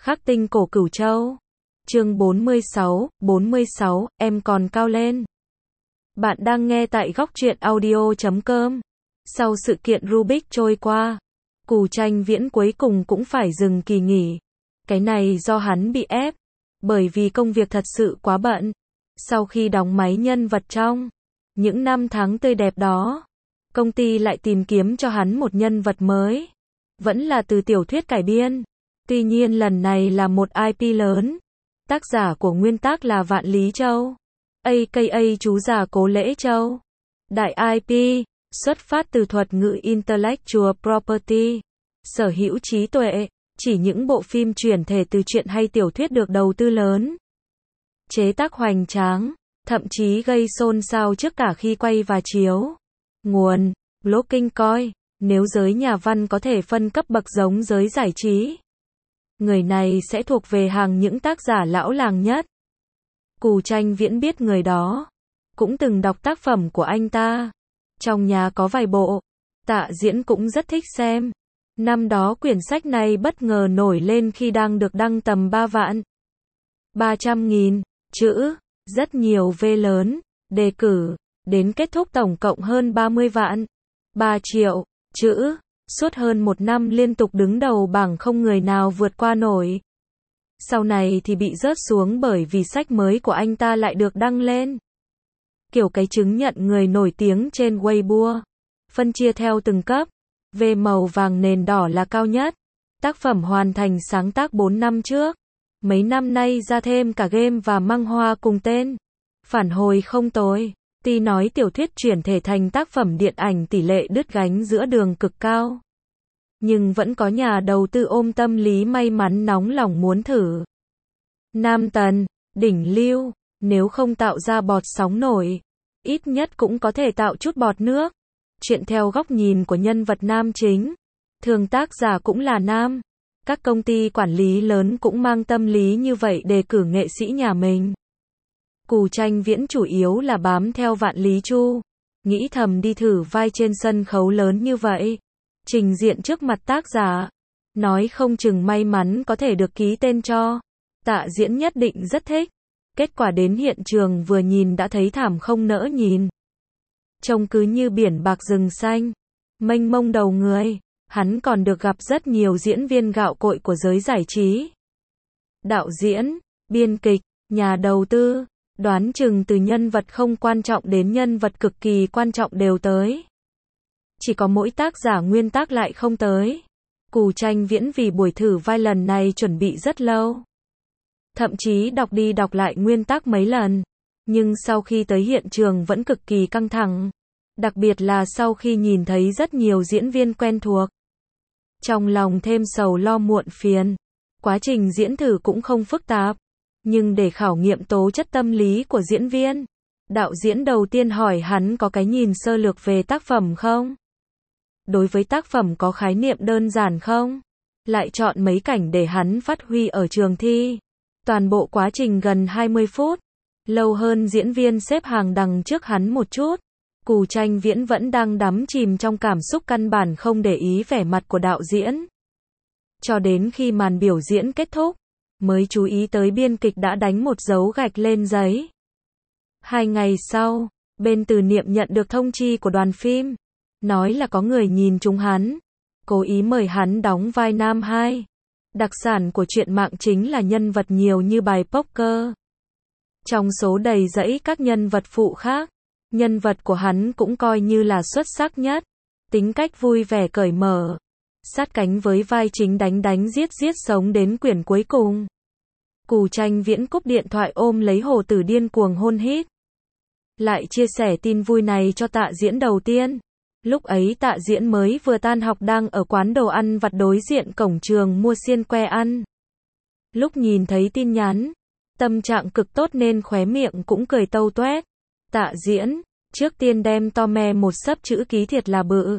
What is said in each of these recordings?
Khắc tinh cổ Cửu Châu. Chương 46, em còn cao lên. Bạn đang nghe tại góc truyện audio.com. Sau sự kiện Rubik trôi qua, Cù Tranh Viễn cuối cùng cũng phải dừng kỳ nghỉ. Cái này do hắn bị ép, bởi vì công việc thật sự quá bận. Sau khi đóng máy nhân vật trong những năm tháng tươi đẹp đó, công ty lại tìm kiếm cho hắn một nhân vật mới. Vẫn là từ tiểu thuyết cải biên. Tuy nhiên lần này là một IP lớn. Tác giả của nguyên tác là Vạn Lý Châu, aka chú già Cố Lễ Châu. Đại IP, xuất phát từ thuật ngữ Intellectual Property, sở hữu trí tuệ, chỉ những bộ phim chuyển thể từ truyện hay tiểu thuyết được đầu tư lớn. Chế tác hoành tráng, thậm chí gây xôn xao trước cả khi quay và chiếu. Nguồn, Blogging Coi, nếu giới nhà văn có thể phân cấp bậc giống giới giải trí, người này sẽ thuộc về hàng những tác giả lão làng nhất. Cù Tranh Viễn biết người đó, cũng từng đọc tác phẩm của anh ta. Trong nhà có vài bộ, Tạ Diễn cũng rất thích xem. Năm đó quyển sách này bất ngờ nổi lên khi đang được đăng tầm 300.000 chữ, rất nhiều V lớn, đề cử, đến kết thúc tổng cộng hơn 3 triệu chữ. Suốt hơn một năm liên tục đứng đầu bảng không người nào vượt qua nổi. Sau này thì bị rớt xuống bởi vì sách mới của anh ta lại được đăng lên. Kiểu cái chứng nhận người nổi tiếng trên Weibo. Phân chia theo từng cấp. V màu vàng nền đỏ là cao nhất. Tác phẩm hoàn thành sáng tác 4 năm trước. Mấy năm nay ra thêm cả game và măng hoa cùng tên. Phản hồi không tồi. Tuy nói tiểu thuyết chuyển thể thành tác phẩm điện ảnh tỷ lệ đứt gánh giữa đường cực cao, nhưng vẫn có nhà đầu tư ôm tâm lý may mắn nóng lòng muốn thử. Nam tần, đỉnh lưu, nếu không tạo ra bọt sóng nổi, ít nhất cũng có thể tạo chút bọt nước. Chuyện theo góc nhìn của nhân vật nam chính, thường tác giả cũng là nam. Các công ty quản lý lớn cũng mang tâm lý như vậy đề cử nghệ sĩ nhà mình. Cù Tranh Viễn chủ yếu là bám theo Vạn Lý Chu, nghĩ thầm đi thử vai trên sân khấu lớn như vậy, trình diện trước mặt tác giả, nói không chừng may mắn có thể được ký tên cho. Tạ Diễn nhất định rất thích. Kết quả đến hiện trường vừa nhìn đã thấy thảm không nỡ nhìn. Trông cứ như biển bạc rừng xanh, mênh mông đầu người. Hắn còn được gặp rất nhiều diễn viên gạo cội của giới giải trí. Đạo diễn, biên kịch, nhà đầu tư. Đoán chừng từ nhân vật không quan trọng đến nhân vật cực kỳ quan trọng đều tới. Chỉ có mỗi tác giả nguyên tác lại không tới. Cù Tranh Viễn vì buổi thử vai lần này chuẩn bị rất lâu. Thậm chí đọc đi đọc lại nguyên tác mấy lần. Nhưng sau khi tới hiện trường vẫn cực kỳ căng thẳng. Đặc biệt là sau khi nhìn thấy rất nhiều diễn viên quen thuộc. Trong lòng thêm sầu lo muộn phiền. Quá trình diễn thử cũng không phức tạp. Nhưng để khảo nghiệm tố chất tâm lý của diễn viên, đạo diễn đầu tiên hỏi hắn có cái nhìn sơ lược về tác phẩm không? Đối với tác phẩm có khái niệm đơn giản không? Lại chọn mấy cảnh để hắn phát huy ở trường thi. Toàn bộ quá trình gần 20 phút, lâu hơn diễn viên xếp hàng đằng trước hắn một chút. Cù Tranh Viễn vẫn đang đắm chìm trong cảm xúc căn bản không để ý vẻ mặt của đạo diễn. Cho đến khi màn biểu diễn kết thúc, mới chú ý tới biên kịch đã đánh một dấu gạch lên giấy. 2 ngày sau, bên Từ Niệm nhận được thông chi của đoàn phim, nói là có người nhìn trúng hắn, cố ý mời hắn đóng vai nam 2. Đặc sản của truyện mạng chính là nhân vật nhiều như bài poker. Trong số đầy rẫy các nhân vật phụ khác, nhân vật của hắn cũng coi như là xuất sắc nhất, tính cách vui vẻ cởi mở, sát cánh với vai chính đánh giết sống đến quyển cuối cùng. Cù Tranh Viễn cúp điện thoại ôm lấy Hồ Tử điên cuồng hôn hít. Lại chia sẻ tin vui này cho Tạ Diễn đầu tiên. Lúc ấy Tạ Diễn mới vừa tan học đang ở quán đồ ăn vặt đối diện cổng trường mua xiên que ăn. Lúc nhìn thấy tin nhắn, tâm trạng cực tốt nên khóe miệng cũng cười tâu toét. Tạ Diễn, trước tiên đem to me một xấp chữ ký thiệt là bự.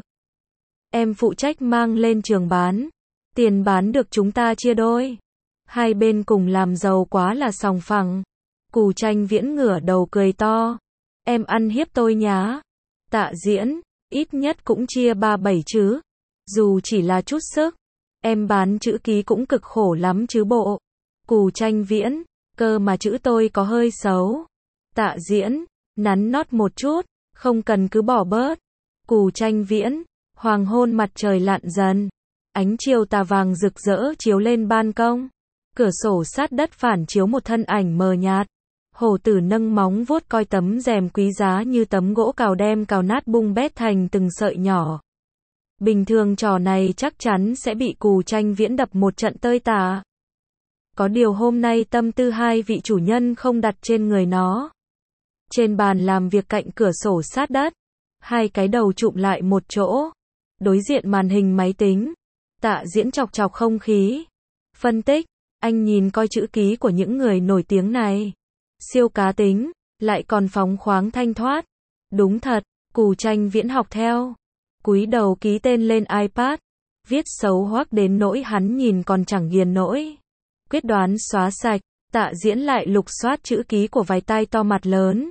Em phụ trách mang lên trường bán. Tiền bán được chúng ta chia đôi. Hai bên cùng làm giàu quá là sòng phẳng. Cù Tranh Viễn ngửa đầu cười to. Em ăn hiếp tôi nhá. Tạ Diễn, ít nhất cũng chia 3-7 chứ. Dù chỉ là chút sức. Em bán chữ ký cũng cực khổ lắm chứ bộ. Cù Tranh Viễn, cơ mà chữ tôi có hơi xấu. Tạ Diễn, nắn nót một chút, không cần cứ bỏ bớt. Cù Tranh Viễn, hoàng hôn mặt trời lặn dần. Ánh chiều tà vàng rực rỡ chiếu lên ban công. Cửa sổ sát đất phản chiếu một thân ảnh mờ nhạt. Hổ tử nâng móng vuốt coi tấm rèm quý giá như tấm gỗ cào đem cào nát bung bét thành từng sợi nhỏ. Bình thường trò này chắc chắn sẽ bị Cù Tranh Viễn đập một trận tơi tả. Có điều hôm nay tâm tư hai vị chủ nhân không đặt trên người nó. Trên bàn làm việc cạnh cửa sổ sát đất, hai cái đầu chụm lại một chỗ, đối diện màn hình máy tính. Tạ Diễn chọc chọc không khí. Phân tích, anh nhìn coi chữ ký của những người nổi tiếng này. Siêu cá tính, lại còn phóng khoáng thanh thoát. Đúng thật, Cù Tranh Viễn học theo. Cúi đầu ký tên lên iPad. Viết xấu hoắc đến nỗi hắn nhìn còn chẳng ghiền nổi. Quyết đoán xóa sạch, Tạ Diễn lại lục soát chữ ký của vài tai to mặt lớn.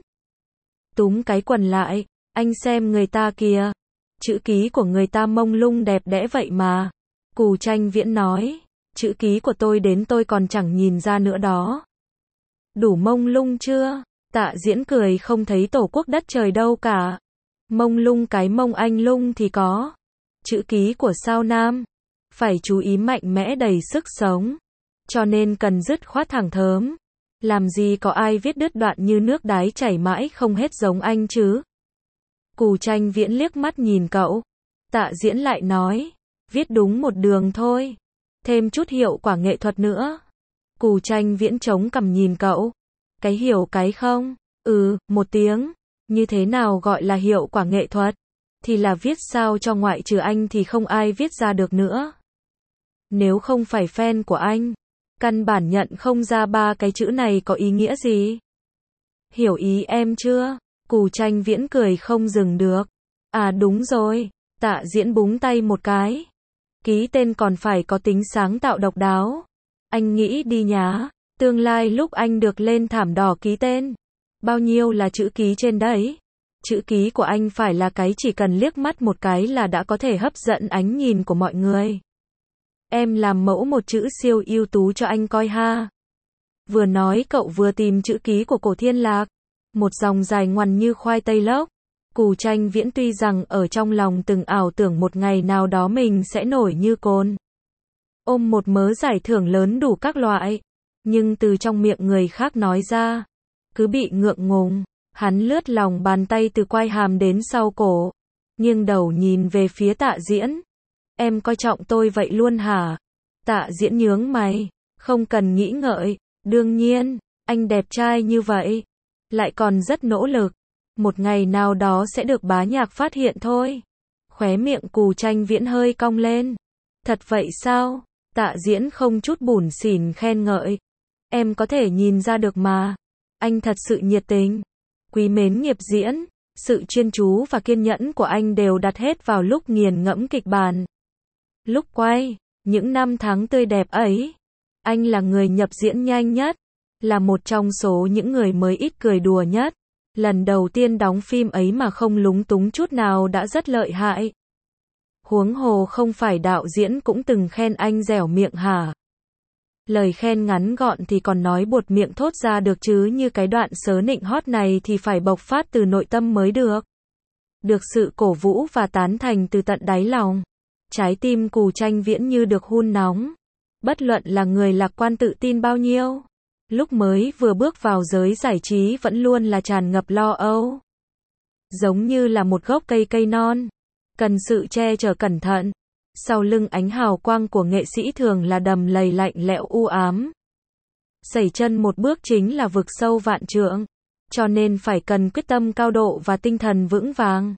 Túm cái quần lại, anh xem người ta kìa. Chữ ký của người ta mông lung đẹp đẽ vậy mà. Cù Tranh Viễn nói, chữ ký của tôi đến tôi còn chẳng nhìn ra nữa đó. Đủ mông lung chưa? Tạ Diễn cười không thấy tổ quốc đất trời đâu cả. Mông lung cái mông anh lung thì có. Chữ ký của sao Nam, phải chú ý mạnh mẽ đầy sức sống. Cho nên cần dứt khoát thẳng thớm. Làm gì có ai viết đứt đoạn như nước đái chảy mãi không hết giống anh chứ? Cù Tranh Viễn liếc mắt nhìn cậu. Tạ Diễn lại nói, viết đúng một đường thôi. Thêm chút hiệu quả nghệ thuật nữa. Cù Tranh Viễn chống cằm nhìn cậu. Cái hiểu cái không? Một tiếng. Như thế nào gọi là hiệu quả nghệ thuật? Thì là viết sao cho ngoại trừ anh thì không ai viết ra được nữa. Nếu không phải fan của anh, căn bản nhận không ra ba cái chữ này có ý nghĩa gì. Hiểu ý em chưa? Cù Tranh Viễn cười không dừng được. À đúng rồi, Tạ Diễn búng tay một cái. Ký tên còn phải có tính sáng tạo độc đáo. Anh nghĩ đi nhá, tương lai lúc anh được lên thảm đỏ ký tên, bao nhiêu là chữ ký trên đấy. Chữ ký của anh phải là cái chỉ cần liếc mắt một cái là đã có thể hấp dẫn ánh nhìn của mọi người. Em làm mẫu một chữ siêu ưu tú cho anh coi ha. Vừa nói cậu vừa tìm chữ ký của Cổ Thiên Lạc. Một dòng dài ngoằn như khoai tây lốc. Cù Tranh Viễn tuy rằng ở trong lòng từng ảo tưởng một ngày nào đó mình sẽ nổi như côn. Ôm một mớ giải thưởng lớn đủ các loại. Nhưng từ trong miệng người khác nói ra, cứ bị ngượng ngùng. Hắn lướt lòng bàn tay từ quai hàm đến sau cổ. Nghiêng đầu nhìn về phía Tạ Diễn. Em coi trọng tôi vậy luôn hả? Tạ Diễn nhướng mày. Không cần nghĩ ngợi. Đương nhiên, anh đẹp trai như vậy. Lại còn rất nỗ lực. Một ngày nào đó sẽ được bá nhạc phát hiện thôi. Khóe miệng Cù Tranh Viễn hơi cong lên. Thật vậy sao? Tạ Diễn không chút bủn xỉn khen ngợi. Em có thể nhìn ra được mà. Anh thật sự nhiệt tình. Quý mến nghiệp diễn. Sự chuyên chú và kiên nhẫn của anh đều đặt hết vào lúc nghiền ngẫm kịch bản. Lúc quay, những năm tháng tươi đẹp ấy, anh là người nhập diễn nhanh nhất. Là một trong số những người mới ít cười đùa nhất. Lần đầu tiên đóng phim ấy mà không lúng túng chút nào đã rất lợi hại. Huống hồ không phải đạo diễn cũng từng khen anh dẻo miệng hả? Lời khen ngắn gọn thì còn nói buột miệng thốt ra được chứ như cái đoạn sớ nịnh hót này thì phải bộc phát từ nội tâm mới được. Được sự cổ vũ và tán thành từ tận đáy lòng. Trái tim Cù Tranh Viễn như được hun nóng. Bất luận là người lạc quan tự tin bao nhiêu. Lúc mới vừa bước vào giới giải trí vẫn luôn là tràn ngập lo âu. Giống như là một gốc cây non. Cần sự che chở cẩn thận. Sau lưng ánh hào quang của nghệ sĩ thường là đầm lầy lạnh lẽo u ám. Sẩy chân một bước chính là vực sâu vạn trượng. Cho nên phải cần quyết tâm cao độ và tinh thần vững vàng.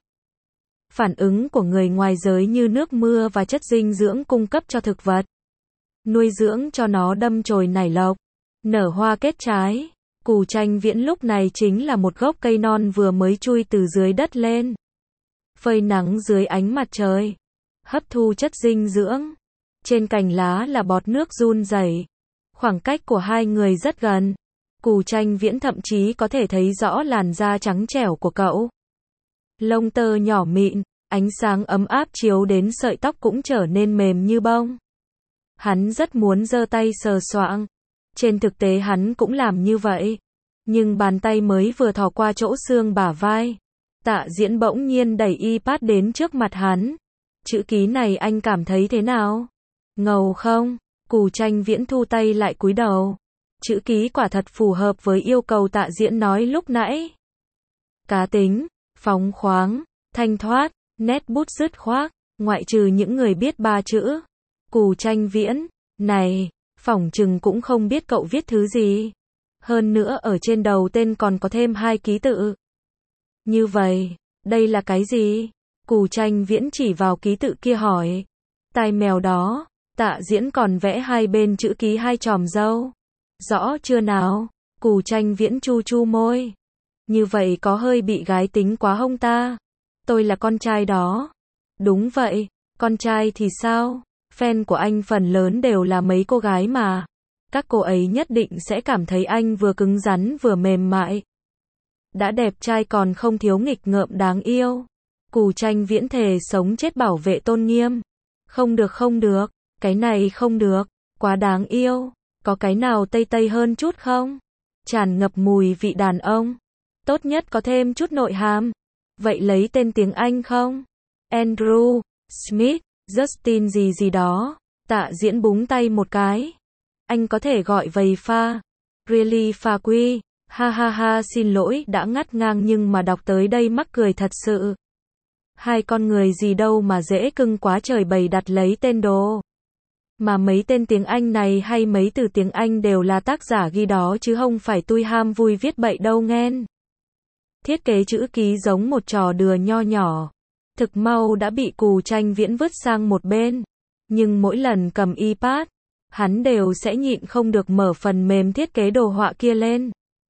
Phản ứng của người ngoài giới như nước mưa và chất dinh dưỡng cung cấp cho thực vật. Nuôi dưỡng cho nó đâm chồi nảy lộc. Nở hoa kết trái. Cù Tranh Viễn lúc này chính là một gốc cây non vừa mới chui từ dưới đất lên. Phơi nắng dưới ánh mặt trời. Hấp thu chất dinh dưỡng. Trên cành lá là bọt nước run rẩy. Khoảng cách của hai người rất gần. Cù Tranh Viễn thậm chí có thể thấy rõ làn da trắng trẻo của cậu. Lông tơ nhỏ mịn, ánh sáng ấm áp chiếu đến sợi tóc cũng trở nên mềm như bông. Hắn rất muốn giơ tay sờ soạng. Trên thực tế hắn cũng làm như vậy. Nhưng bàn tay mới vừa thò qua chỗ xương bả vai. Tạ Diễn bỗng nhiên đẩy iPad đến trước mặt hắn. Chữ ký này anh cảm thấy thế nào? Ngầu không? Cù Tranh Viễn thu tay lại cúi đầu. Chữ ký quả thật phù hợp với yêu cầu Tạ Diễn nói lúc nãy. Cá tính, phóng khoáng, thanh thoát, nét bút dứt khoát, ngoại trừ những người biết 3 chữ. Cù Tranh Viễn, này, phỏng chừng cũng không biết cậu viết thứ gì. Hơn nữa ở trên đầu tên còn có thêm 2 ký tự. Như vậy, đây là cái gì? Cù Tranh Viễn chỉ vào ký tự kia hỏi. Tai mèo đó. Tạ Diễn còn vẽ hai bên chữ ký 2 chòm râu. Rõ chưa nào? Cù Tranh Viễn chu chu môi. Như vậy có hơi bị gái tính quá không ta? Tôi là con trai đó. Đúng vậy, con trai thì sao? Fan của anh phần lớn đều là mấy cô gái mà. Các cô ấy nhất định sẽ cảm thấy anh vừa cứng rắn vừa mềm mại. Đã đẹp trai còn không thiếu nghịch ngợm đáng yêu. Cù Tranh Viễn thề sống chết bảo vệ tôn nghiêm. Không được không được, cái này không được, quá đáng yêu. Có cái nào tây tây hơn chút không? Tràn ngập mùi vị đàn ông. Tốt nhất có thêm chút nội hàm. Vậy lấy tên tiếng Anh không? Andrew, Smith, Justin gì gì đó. Tạ Diễn búng tay một cái. Anh có thể gọi vầy pha. Really pha quy. Ha ha ha, xin lỗi đã ngắt ngang nhưng mà đọc tới đây mắc cười thật sự. Hai con người gì đâu mà dễ cưng quá trời bày đặt lấy tên đồ. Mà mấy tên tiếng Anh này hay mấy từ tiếng Anh đều là tác giả ghi đó chứ không phải tui ham vui viết bậy đâu nghen. Thiết kế chữ ký giống một trò đùa nho nhỏ. Thực mau đã bị Cù Tranh Viễn vứt sang một bên. Nhưng mỗi lần cầm iPad, hắn đều sẽ nhịn không được mở phần mềm thiết kế đồ họa kia lên.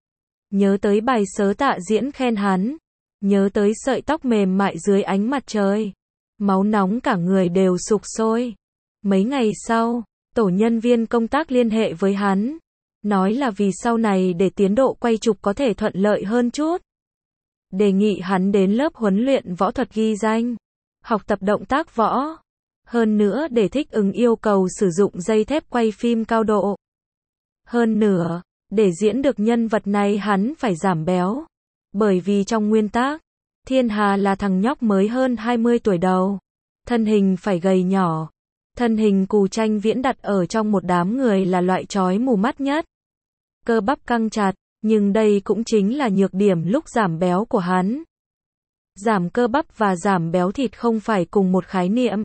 Nhớ tới bài sớ Tạ Diễn khen hắn. Nhớ tới sợi tóc mềm mại dưới ánh mặt trời. Máu nóng cả người đều sục sôi. Mấy ngày sau, tổ nhân viên công tác liên hệ với hắn. Nói là vì sau này để tiến độ quay chụp có thể thuận lợi hơn chút. Đề nghị hắn đến lớp huấn luyện võ thuật ghi danh. Học tập động tác võ. Hơn nữa để thích ứng yêu cầu sử dụng dây thép quay phim cao độ. Hơn nữa, để diễn được nhân vật này hắn phải giảm béo. Bởi vì trong nguyên tác, Thiên Hà là thằng nhóc mới hơn 20 tuổi đầu. Thân hình phải gầy nhỏ. Thân hình Cù Tranh Viễn đặt ở trong một đám người là loại chói mù mắt nhất. Cơ bắp căng chặt, nhưng đây cũng chính là nhược điểm lúc giảm béo của hắn. Giảm cơ bắp và giảm béo thịt không phải cùng một khái niệm.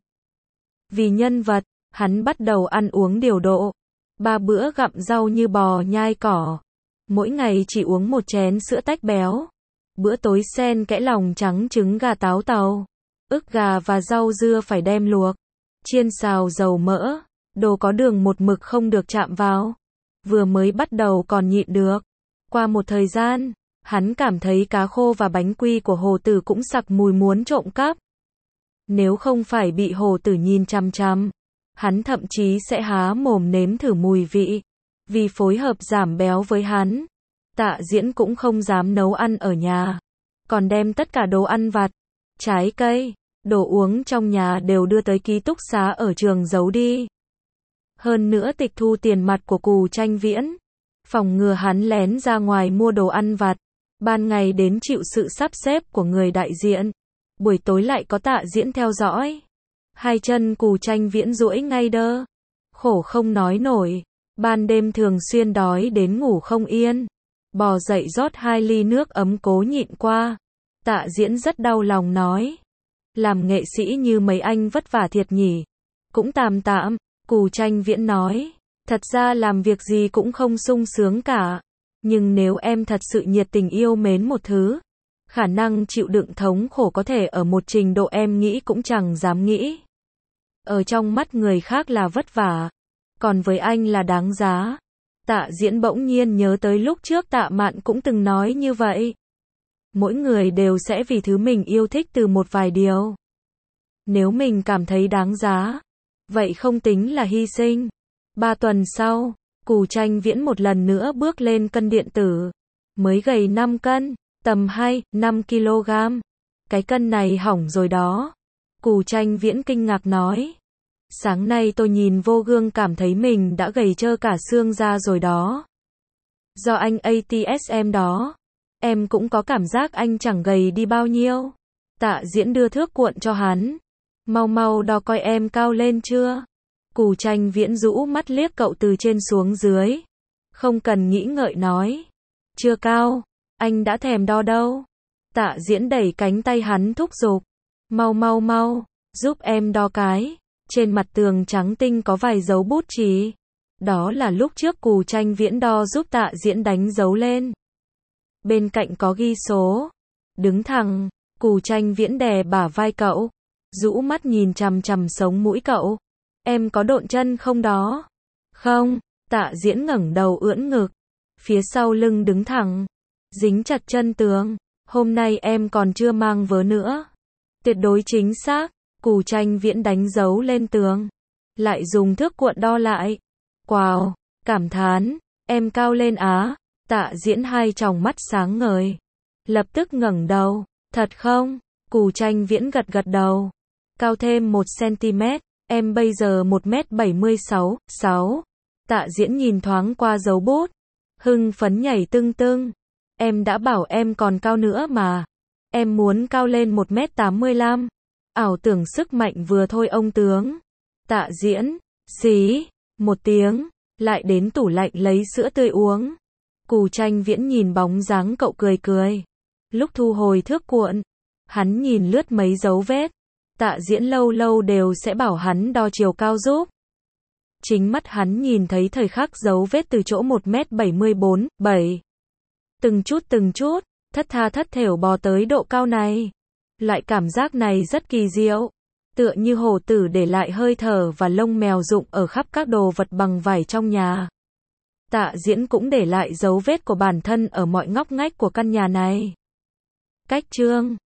Vì nhân vật, hắn bắt đầu ăn uống điều độ. 3 bữa gặm rau như bò nhai cỏ. Mỗi ngày chỉ uống 1 chén sữa tách béo. Bữa tối xen kẽ lòng trắng trứng gà táo tàu. Ức gà và rau dưa phải đem luộc. Chiên xào dầu mỡ. Đồ có đường một mực không được chạm vào. Vừa mới bắt đầu còn nhịn được. Qua một thời gian, hắn cảm thấy cá khô và bánh quy của Hồ Tử cũng sặc mùi muốn trộm cắp. Nếu không phải bị Hồ Tử nhìn chằm chằm, hắn thậm chí sẽ há mồm nếm thử mùi vị. Vì phối hợp giảm béo với hắn, Tạ Diễn cũng không dám nấu ăn ở nhà. Còn đem tất cả đồ ăn vặt, trái cây, đồ uống trong nhà đều đưa tới ký túc xá ở trường giấu đi. Hơn nữa tịch thu tiền mặt của Cù Tranh Viễn. Phòng ngừa hắn lén ra ngoài mua đồ ăn vặt. Ban ngày đến chịu sự sắp xếp của người đại diện. Buổi tối lại có Tạ Diễn theo dõi. Hai chân Cù Tranh Viễn duỗi ngay đơ. Khổ không nói nổi. Ban đêm thường xuyên đói đến ngủ không yên. Bò dậy rót 2 ly nước ấm cố nhịn qua. Tạ Diễn rất đau lòng nói. Làm nghệ sĩ như mấy anh vất vả thiệt nhỉ. Cũng tạm tạm, Cù Tranh Viễn nói. Thật ra làm việc gì cũng không sung sướng cả. Nhưng nếu em thật sự nhiệt tình yêu mến một thứ, khả năng chịu đựng thống khổ có thể ở một trình độ em nghĩ cũng chẳng dám nghĩ. Ở trong mắt người khác là vất vả, còn với anh là đáng giá. Tạ Diễn bỗng nhiên nhớ tới lúc trước Tạ Mạn cũng từng nói như vậy. Mỗi người đều sẽ vì thứ mình yêu thích từ một vài điều. Nếu mình cảm thấy đáng giá, vậy không tính là hy sinh. 3 tuần sau, Cù Tranh Viễn một lần nữa bước lên cân điện tử. Mới gầy 5 cân, tầm 5 kg. Cái cân này hỏng rồi đó. Cù Tranh Viễn kinh ngạc nói. Sáng nay tôi nhìn vô gương cảm thấy mình đã gầy trơ cả xương ra rồi đó. Do anh ATSM đó. Em cũng có cảm giác anh chẳng gầy đi bao nhiêu. Tạ Diễn đưa thước cuộn cho hắn. Mau mau đo coi em cao lên chưa. Cù Tranh Viễn rũ mắt liếc cậu từ trên xuống dưới. Không cần nghĩ ngợi nói. Chưa cao, anh đã thèm đo đâu. Tạ Diễn đẩy cánh tay hắn thúc giục. Mau mau mau, giúp em đo cái. Trên mặt tường trắng tinh có vài dấu bút chì. Đó là lúc trước Cù Tranh Viễn đo giúp Tạ Diễn đánh dấu lên. Bên cạnh có ghi số. Đứng thẳng, Cù Tranh Viễn đè bả vai cậu. Rũ mắt nhìn chằm chằm sống mũi cậu. Em có độn chân không đó? Không, Tạ Diễn ngẩng đầu ưỡn ngực. Phía sau lưng đứng thẳng. Dính chặt chân tường. Hôm nay em còn chưa mang vớ nữa. Tuyệt đối chính xác. Cù Tranh Viễn đánh dấu lên tường. Lại dùng thước cuộn đo lại. Wow, cảm thán. Em cao lên á. Tạ Diễn hai tròng mắt sáng ngời. Lập tức ngẩng đầu. Thật không? Cù Tranh Viễn gật gật đầu. Cao thêm 1 cm. Em bây giờ 1m76, 6. Tạ Diễn nhìn thoáng qua dấu bút. Hưng phấn nhảy tưng tưng. Em đã bảo em còn cao nữa mà. Em muốn cao lên 1m85. Ảo tưởng sức mạnh vừa thôi ông tướng. Tạ Diễn, xí, một tiếng, lại đến tủ lạnh lấy sữa tươi uống. Cù Tranh Viễn nhìn bóng dáng cậu cười cười. Lúc thu hồi thước cuộn, hắn nhìn lướt mấy dấu vết. Tạ Diễn lâu lâu đều sẽ bảo hắn đo chiều cao giúp. Chính mắt hắn nhìn thấy thời khắc dấu vết từ chỗ 1m74, 7. Từng chút, thất tha thất thểu bò tới độ cao này. Loại cảm giác này rất kỳ diệu. Tựa như hổ tử để lại hơi thở và lông mèo rụng ở khắp các đồ vật bằng vải trong nhà. Tạ Diễn cũng để lại dấu vết của bản thân ở mọi ngóc ngách của căn nhà này. Cách chương